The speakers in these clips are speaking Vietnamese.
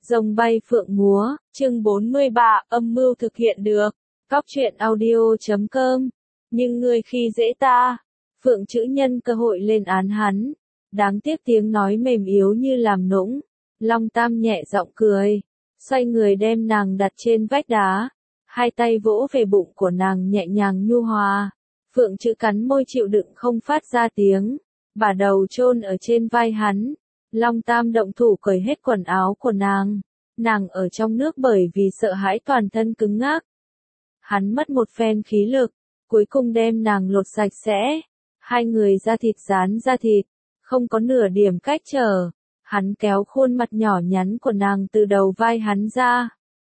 Rồng bay phượng múa, chương 43, âm mưu thực hiện được. Cóc truyện audio.com. Nhưng ngươi khi dễ ta. Phượng chữ nhân cơ hội lên án hắn. Đáng tiếc tiếng nói mềm yếu như làm nũng. Long Tam nhẹ giọng cười. Xoay người đem nàng đặt trên vách đá. Hai tay vỗ về bụng của nàng nhẹ nhàng nhu hòa. Phượng chữ cắn môi chịu đựng không phát ra tiếng. Bà đầu chôn ở trên vai hắn. Long Tam động thủ cởi hết quần áo của nàng. Nàng ở trong nước bởi vì sợ hãi toàn thân cứng ngắc. Hắn mất một phen khí lực, cuối cùng đem nàng lột sạch sẽ. Hai người da thịt dán da thịt, không có nửa điểm cách trở. Hắn kéo khuôn mặt nhỏ nhắn của nàng từ đầu vai hắn ra.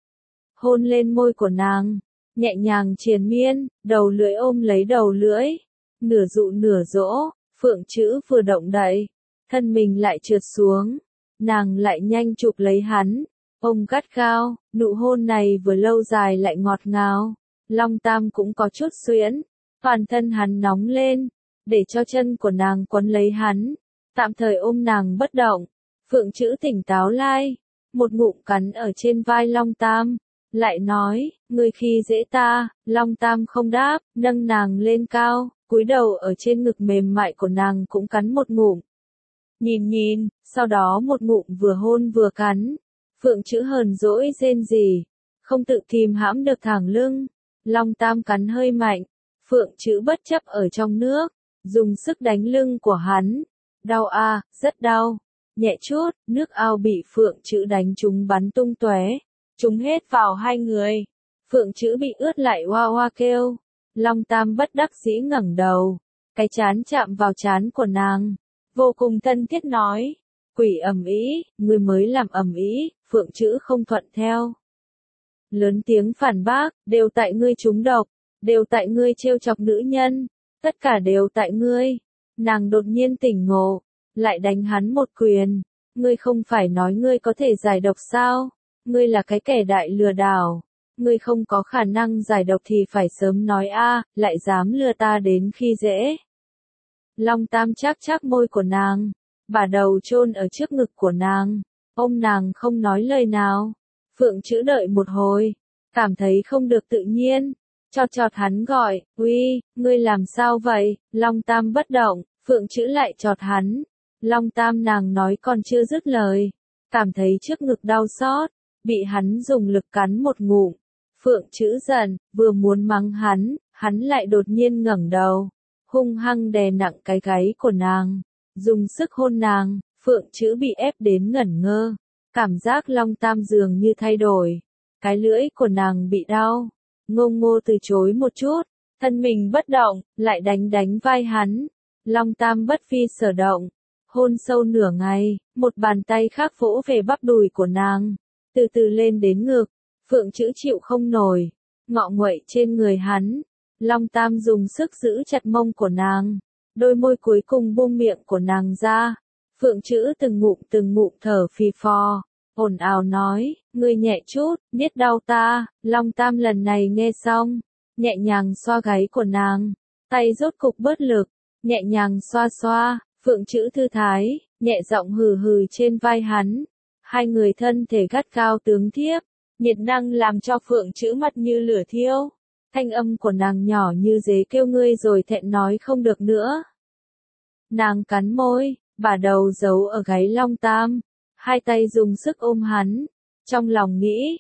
Hôn lên môi của nàng, nhẹ nhàng triền miên, đầu lưỡi ôm lấy đầu lưỡi. Nửa dụ nửa dỗ, Phượng chữ vừa động đậy. Thân mình lại trượt xuống, nàng lại nhanh chụp lấy hắn, ôm gắt gao, nụ hôn này vừa lâu dài lại ngọt ngào. Long Tam cũng có chút xuyễn, toàn thân hắn nóng lên, để cho chân của nàng quấn lấy hắn, tạm thời ôm nàng bất động. Phượng chữ tỉnh táo lại, một ngụm cắn ở trên vai Long Tam, lại nói, ngươi khi dễ ta. Long Tam không đáp, nâng nàng lên cao, cúi đầu ở trên ngực mềm mại của nàng cũng cắn một ngụm. Nhìn, sau đó một ngụm vừa hôn vừa cắn. Phượng chữ hờn dỗi rên rỉ, không tự kìm hãm được thẳng lưng. Long Tam cắn hơi mạnh, Phượng chữ bất chấp ở trong nước, dùng sức đánh lưng của hắn. Đau a, rất đau. Nhẹ chút, nước ao bị Phượng chữ đánh trúng bắn tung tóe, trúng hết vào hai người. Phượng chữ bị ướt lại hoa hoa kêu. Long Tam bất đắc dĩ ngẩng đầu, cái trán chạm vào trán của nàng. Vô cùng thân thiết nói, quỷ ầm ĩ, ngươi mới làm ầm ĩ. Phượng chữ không thuận theo. Lớn tiếng phản bác, đều tại ngươi trúng độc, đều tại ngươi trêu chọc nữ nhân, tất cả đều tại ngươi. Nàng đột nhiên tỉnh ngộ, lại đánh hắn một quyền. Ngươi không phải nói ngươi có thể giải độc sao? Ngươi là cái kẻ đại lừa đảo. Ngươi không có khả năng giải độc thì phải sớm nói a, lại dám lừa ta đến khi dễ. Long Tam chắc môi của nàng, bà đầu chôn ở trước ngực của nàng, ôm nàng không nói lời nào. Phượng chữ đợi một hồi, cảm thấy không được tự nhiên, chọt hắn gọi, uy, ngươi làm sao vậy? Long Tam bất động, Phượng chữ lại chọt hắn. Long Tam nàng nói còn chưa dứt lời, cảm thấy trước ngực đau xót, bị hắn dùng lực cắn một ngụm. Phượng chữ giận, vừa muốn mắng hắn lại đột nhiên ngẩng đầu, hung hăng đè nặng cái gáy của nàng, dùng sức hôn nàng. Phượng chữ bị ép đến ngẩn ngơ, cảm giác Long Tam dường như thay đổi, cái lưỡi của nàng bị đau, ngô từ chối một chút, thân mình bất động, lại đánh vai hắn. Long Tam bất phi sở động, hôn sâu nửa ngày, một bàn tay khác vỗ về bắp đùi của nàng, từ từ lên đến ngực. Phượng chữ chịu không nổi, ngọ nguậy trên người hắn. Long Tam dùng sức giữ chặt mông của nàng, đôi môi cuối cùng buông miệng của nàng ra. Phượng chữ từng ngụm thở phì phò, ồn ào nói, ngươi nhẹ chút, biết đau ta. Long Tam lần này nghe xong, nhẹ nhàng xoa gáy của nàng, tay rốt cục bớt lực, nhẹ nhàng xoa. Phượng chữ thư thái, nhẹ giọng hừ trên vai hắn. Hai người thân thể gắt gao tướng thiếp, nhiệt năng làm cho Phượng chữ mặt như lửa thiêu. Thanh âm của nàng nhỏ như dế kêu ngươi rồi thẹn nói không được nữa. Nàng cắn môi, bà đầu giấu ở gáy Long Tam, hai tay dùng sức ôm hắn, trong lòng nghĩ,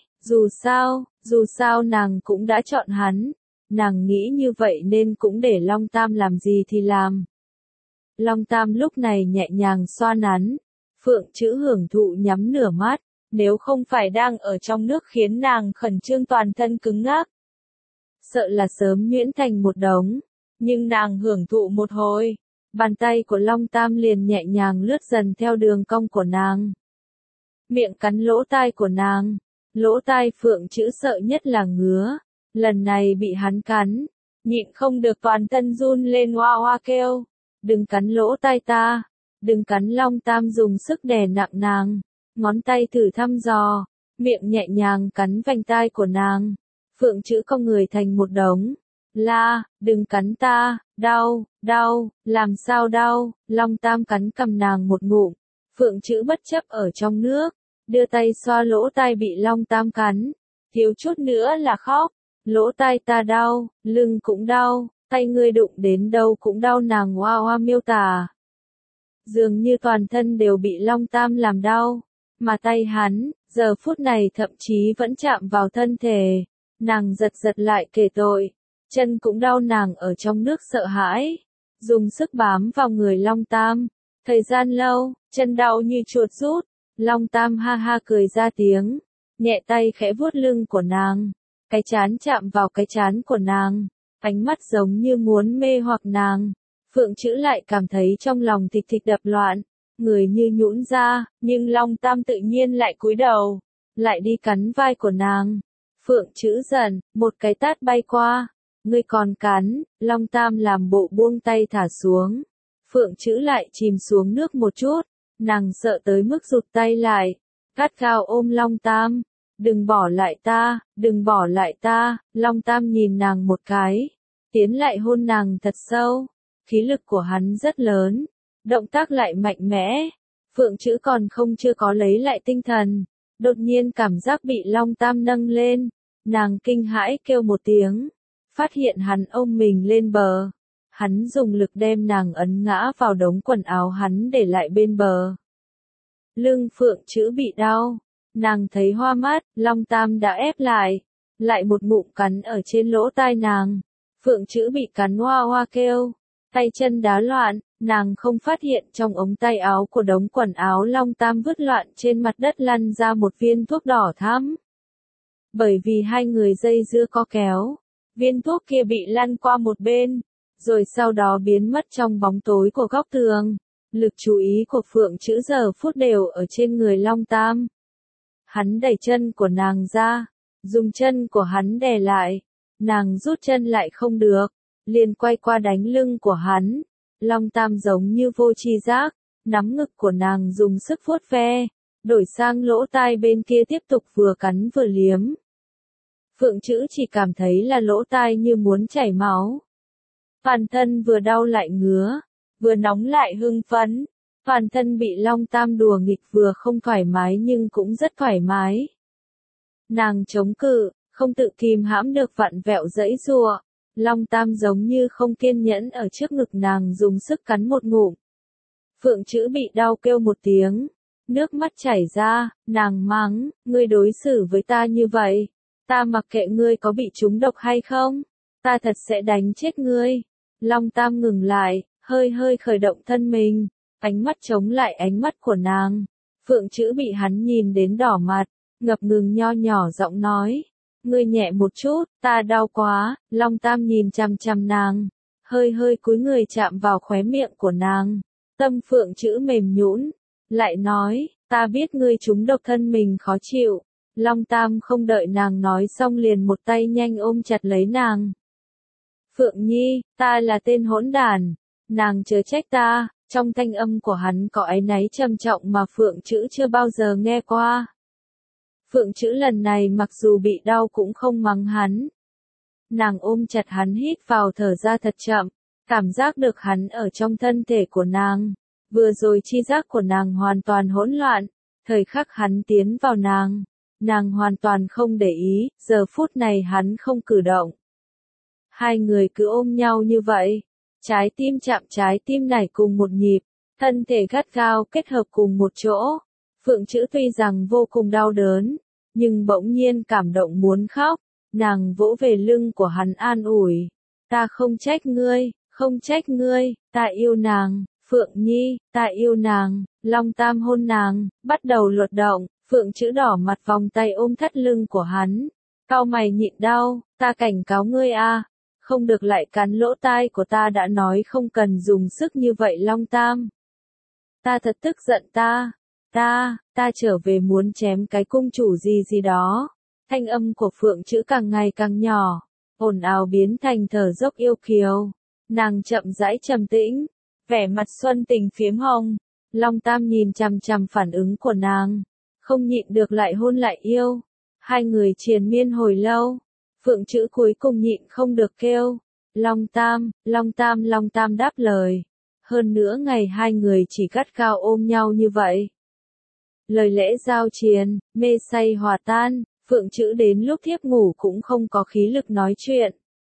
dù sao nàng cũng đã chọn hắn, nàng nghĩ như vậy nên cũng để Long Tam làm gì thì làm. Long Tam lúc này nhẹ nhàng xoa nắn, Phượng chữ hưởng thụ nhắm nửa mắt, nếu không phải đang ở trong nước khiến nàng khẩn trương toàn thân cứng ngắc, sợ là sớm nhuyễn thành một đống, nhưng nàng hưởng thụ một hồi, bàn tay của Long Tam liền nhẹ nhàng lướt dần theo đường cong của nàng. Miệng cắn lỗ tai của nàng, lỗ tai Phượng chữ sợ nhất là ngứa, lần này bị hắn cắn, nhịn không được toàn thân run lên hoa hoa kêu, đừng cắn lỗ tai ta, đừng cắn. Long Tam dùng sức đè nặng nàng, ngón tay thử thăm dò, miệng nhẹ nhàng cắn vành tai của nàng. Phượng chữ cong người thành một đống, la, đừng cắn ta, đau, làm sao đau? Long Tam cắn cầm nàng một ngụm, Phượng chữ bất chấp ở trong nước, đưa tay xoa lỗ tai bị Long Tam cắn, thiếu chút nữa là khóc, lỗ tai ta đau, lưng cũng đau, tay ngươi đụng đến đâu cũng đau, nàng hoa hoa miêu tả. Dường như toàn thân đều bị Long Tam làm đau, mà tay hắn, giờ phút này thậm chí vẫn chạm vào thân thể, nàng giật giật lại kể tội, chân cũng đau, nàng ở trong nước sợ hãi, dùng sức bám vào người Long Tam, thời gian lâu, chân đau như chuột rút, Long Tam ha ha cười ra tiếng, nhẹ tay khẽ vuốt lưng của nàng, cái trán chạm vào cái trán của nàng, ánh mắt giống như muốn mê hoặc nàng. Phượng Chữ lại cảm thấy trong lòng thịch thịch đập loạn, người như nhũn ra, nhưng Long Tam tự nhiên lại cúi đầu, lại đi cắn vai của nàng. Phượng Chữ giận, một cái tát bay qua, ngươi còn cắn, Long Tam làm bộ buông tay thả xuống. Phượng Chữ lại chìm xuống nước một chút, nàng sợ tới mức rụt tay lại, gắt gao ôm Long Tam, đừng bỏ lại ta, đừng bỏ lại ta. Long Tam nhìn nàng một cái, tiến lại hôn nàng thật sâu. Khí lực của hắn rất lớn, động tác lại mạnh mẽ. Phượng Chữ còn chưa có lấy lại tinh thần, đột nhiên cảm giác bị Long Tam nâng lên, nàng kinh hãi kêu một tiếng, phát hiện hắn ôm mình lên bờ. Hắn dùng lực đem nàng ấn ngã vào đống quần áo hắn để lại bên bờ. Lưng Phượng Chữ bị đau, nàng thấy hoa mắt, Long Tam đã ép lại một ngụm cắn ở trên lỗ tai nàng. Phượng Chữ bị cắn hoa hoa kêu, tay chân đá loạn, nàng không phát hiện trong ống tay áo của đống quần áo Long Tam vứt loạn trên mặt đất lăn ra một viên thuốc đỏ thắm. Bởi vì hai người dây dưa co kéo, viên thuốc kia bị lăn qua một bên, rồi sau đó biến mất trong bóng tối của góc tường. Lực chú ý của Phượng Chữ giờ phút đều ở trên người Long Tam. Hắn đẩy chân của nàng ra, dùng chân của hắn đè lại, nàng rút chân lại không được, liền quay qua đánh lưng của hắn. Long Tam giống như vô tri giác, nắm ngực của nàng dùng sức vuốt ve, đổi sang lỗ tai bên kia tiếp tục vừa cắn vừa liếm. Phượng Chữ chỉ cảm thấy là lỗ tai như muốn chảy máu. Toàn thân vừa đau lại ngứa, vừa nóng lại hưng phấn, toàn thân bị Long Tam đùa nghịch vừa không thoải mái nhưng cũng rất thoải mái. Nàng chống cự, không tự kìm hãm được vặn vẹo giãy giụa. Long Tam giống như không kiên nhẫn ở trước ngực nàng dùng sức cắn một ngụm. Phượng Chữ bị đau kêu một tiếng, nước mắt chảy ra, nàng mắng, ngươi đối xử với ta như vậy, ta mặc kệ ngươi có bị trúng độc hay không, ta thật sẽ đánh chết ngươi. Long Tam ngừng lại, hơi khởi động thân mình, ánh mắt chống lại ánh mắt của nàng. Phượng Chữ bị hắn nhìn đến đỏ mặt, ngập ngừng nho nhỏ giọng nói, ngươi nhẹ một chút, ta đau quá. Long Tam nhìn chằm chằm nàng, hơi cúi người chạm vào khóe miệng của nàng. Tâm Phượng Chữ mềm nhũn, lại nói, ta biết ngươi trúng độc thân mình khó chịu. Long Tam không đợi nàng nói xong liền một tay nhanh ôm chặt lấy nàng. Phượng Nhi, ta là tên hỗn đản, nàng chớ trách ta. Trong thanh âm của hắn có áy náy trầm trọng mà Phượng Chữ chưa bao giờ nghe qua. Phượng Chữ lần này mặc dù bị đau cũng không mắng hắn. Nàng ôm chặt hắn hít vào thở ra thật chậm, cảm giác được hắn ở trong thân thể của nàng. Vừa rồi chi giác của nàng hoàn toàn hỗn loạn, thời khắc hắn tiến vào nàng hoàn toàn không để ý, giờ phút này hắn không cử động. Hai người cứ ôm nhau như vậy, trái tim chạm trái tim nảy cùng một nhịp, thân thể gắt gao kết hợp cùng một chỗ. Phượng Chữ tuy rằng vô cùng đau đớn, nhưng bỗng nhiên cảm động muốn khóc, nàng vỗ về lưng của hắn an ủi, ta không trách ngươi, ta yêu nàng, Phượng Nhi, ta yêu nàng. Long Tam hôn nàng, bắt đầu luật động, Phượng Chữ đỏ mặt vòng tay ôm thắt lưng của hắn, cau mày nhịn đau, ta cảnh cáo ngươi a, không được lại cắn lỗ tai của ta, đã nói không cần dùng sức như vậy Long Tam. Ta thật tức giận, ta trở về muốn chém cái cung chủ gì đó. Thanh âm của Phượng Chữ càng ngày càng nhỏ, ồn ào biến thành thở dốc yêu kiều. Nàng chậm rãi trầm tĩnh, vẻ mặt xuân tình phiếm hồng. Long Tam nhìn chằm chằm phản ứng của nàng, không nhịn được lại hôn lại yêu. Hai người triền miên hồi lâu, Phượng Chữ cuối cùng nhịn không được kêu, Long Tam, Long Tam. Long Tam đáp lời. Hơn nữa ngày hai người chỉ gắt gao ôm nhau như vậy. Lời lẽ giao triền, mê say hòa tan, Phượng Chữ đến lúc thiếp ngủ cũng không có khí lực nói chuyện.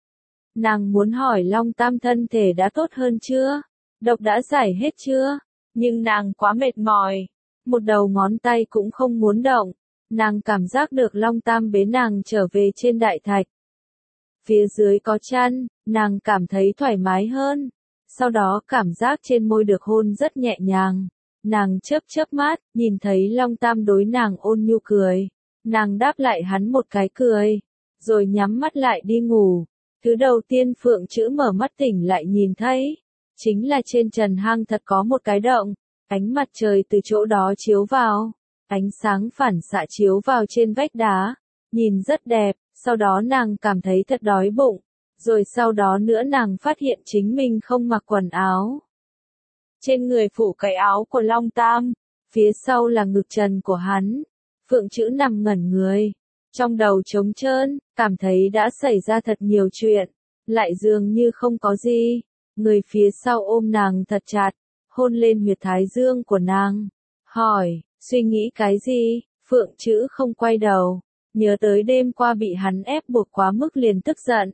Nàng muốn hỏi Long Tam thân thể đã tốt hơn chưa? Độc đã giải hết chưa? Nhưng nàng quá mệt mỏi. Một đầu ngón tay cũng không muốn động. Nàng cảm giác được Long Tam bế nàng trở về trên đại thạch. Phía dưới có chăn, nàng cảm thấy thoải mái hơn. Sau đó cảm giác trên môi được hôn rất nhẹ nhàng. Nàng chớp chớp mắt, nhìn thấy Long Tam đối nàng ôn nhu cười. Nàng đáp lại hắn một cái cười, rồi nhắm mắt lại đi ngủ. Thứ đầu tiên Phượng Chữ mở mắt tỉnh lại nhìn thấy, chính là trên trần hang thật có một cái động, ánh mặt trời từ chỗ đó chiếu vào, ánh sáng phản xạ chiếu vào trên vách đá, nhìn rất đẹp, sau đó nàng cảm thấy thật đói bụng, rồi sau đó nữa nàng phát hiện chính mình không mặc quần áo. Trên người phủ cái áo của Long Tam, phía sau là ngực trần của hắn, Phượng Chữ nằm ngẩn người. Trong đầu trống trơn, cảm thấy đã xảy ra thật nhiều chuyện, lại dường như không có gì. Người phía sau ôm nàng thật chặt, hôn lên huyệt thái dương của nàng. Hỏi, suy nghĩ cái gì? Phượng Chữ không quay đầu, nhớ tới đêm qua bị hắn ép buộc quá mức liền tức giận.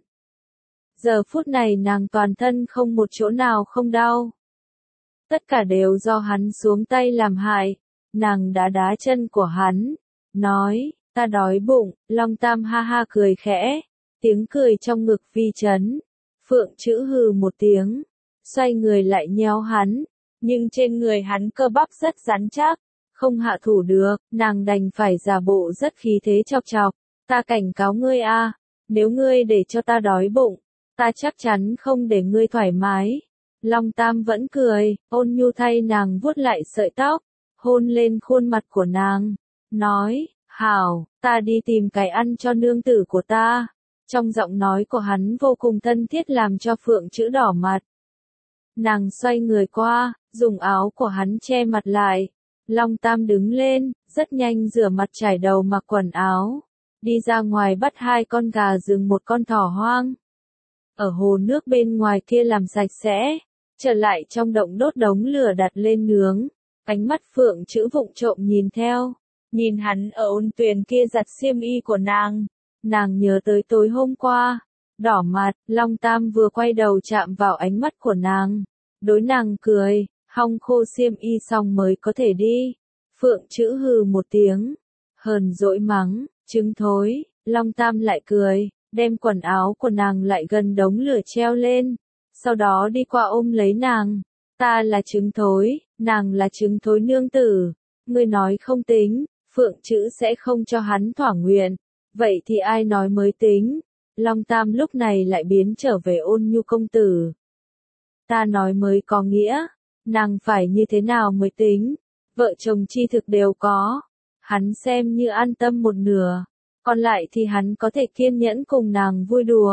Giờ phút này nàng toàn thân không một chỗ nào không đau. Tất cả đều do hắn xuống tay làm hại. Nàng đã đá chân của hắn, nói, ta đói bụng. Long Tam ha ha cười khẽ, tiếng cười trong ngực vi chấn. Phượng Chữ hừ một tiếng, xoay người lại nhéo hắn, nhưng trên người hắn cơ bắp rất rắn chắc, không hạ thủ được, nàng đành phải giả bộ rất khí thế chọc chọc. Ta cảnh cáo ngươi a, nếu ngươi để cho ta đói bụng, ta chắc chắn không để ngươi thoải mái. Long Tam vẫn cười, ôn nhu thay nàng vuốt lại sợi tóc, hôn lên khuôn mặt của nàng, nói, hảo, ta đi tìm cái ăn cho nương tử của ta. Trong giọng nói của hắn vô cùng thân thiết làm cho Phượng Chữ đỏ mặt. Nàng xoay người qua, dùng áo của hắn che mặt lại. Long Tam đứng lên, rất nhanh rửa mặt chải đầu mặc quần áo. Đi ra ngoài bắt 2 con gà rừng 1 con thỏ hoang. Ở hồ nước bên ngoài kia làm sạch sẽ. Trở lại trong động đốt đống lửa đặt lên nướng. Ánh mắt Phượng Chữ vụng trộm nhìn theo. Nhìn hắn ở ôn tuyền kia giặt xiêm y của nàng. Nàng nhớ tới tối hôm qua. Đỏ mặt, Long Tam vừa quay đầu chạm vào ánh mắt của nàng. Đối nàng cười, hong khô xiêm y xong mới có thể đi. Phượng Chữ hừ một tiếng. Hờn dỗi mắng, trứng thối. Long Tam lại cười, đem quần áo của nàng lại gần đống lửa treo lên. Sau đó đi qua ôm lấy nàng. Ta là trứng thối, nàng là trứng thối nương tử. Ngươi nói không tính, Phượng Chữ sẽ không cho hắn thỏa nguyện. Vậy thì ai nói mới tính? Long Tam lúc này lại biến trở về ôn nhu công tử. Ta nói mới có nghĩa, nàng phải như thế nào mới tính? Vợ chồng chi thực đều có. Hắn xem như an tâm một nửa, còn lại thì hắn có thể kiên nhẫn cùng nàng vui đùa.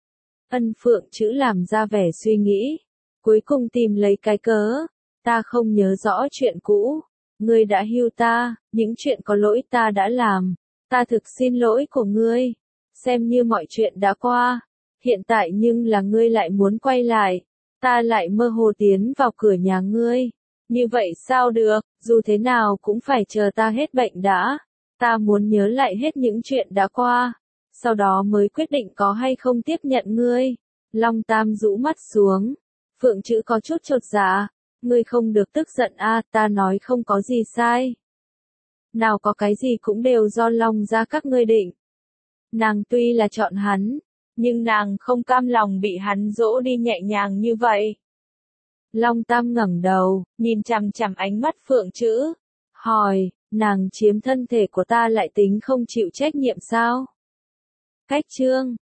Ân Phượng Chữ làm ra vẻ suy nghĩ, cuối cùng tìm lấy cái cớ. Ta không nhớ rõ chuyện cũ, ngươi đã hưu ta, những chuyện có lỗi ta đã làm, ta thực xin lỗi của ngươi, xem như mọi chuyện đã qua. Hiện tại nhưng là ngươi lại muốn quay lại, ta lại mơ hồ tiến vào cửa nhà ngươi. Như vậy sao được, dù thế nào cũng phải chờ ta hết bệnh đã. Ta muốn nhớ lại hết những chuyện đã qua, sau đó mới quyết định có hay không tiếp nhận ngươi. Long Tam rũ mắt xuống, Phượng Chữ có chút chột dạ, ngươi không được tức giận a, ta nói không có gì sai. Nào có cái gì cũng đều do Long gia các ngươi định. Nàng tuy là chọn hắn, nhưng nàng không cam lòng bị hắn dỗ đi nhẹ nhàng như vậy. Long Tam ngẩng đầu, nhìn chằm chằm ánh mắt Phượng Chữ, hỏi, nàng chiếm thân thể của ta lại tính không chịu trách nhiệm sao? Cách chương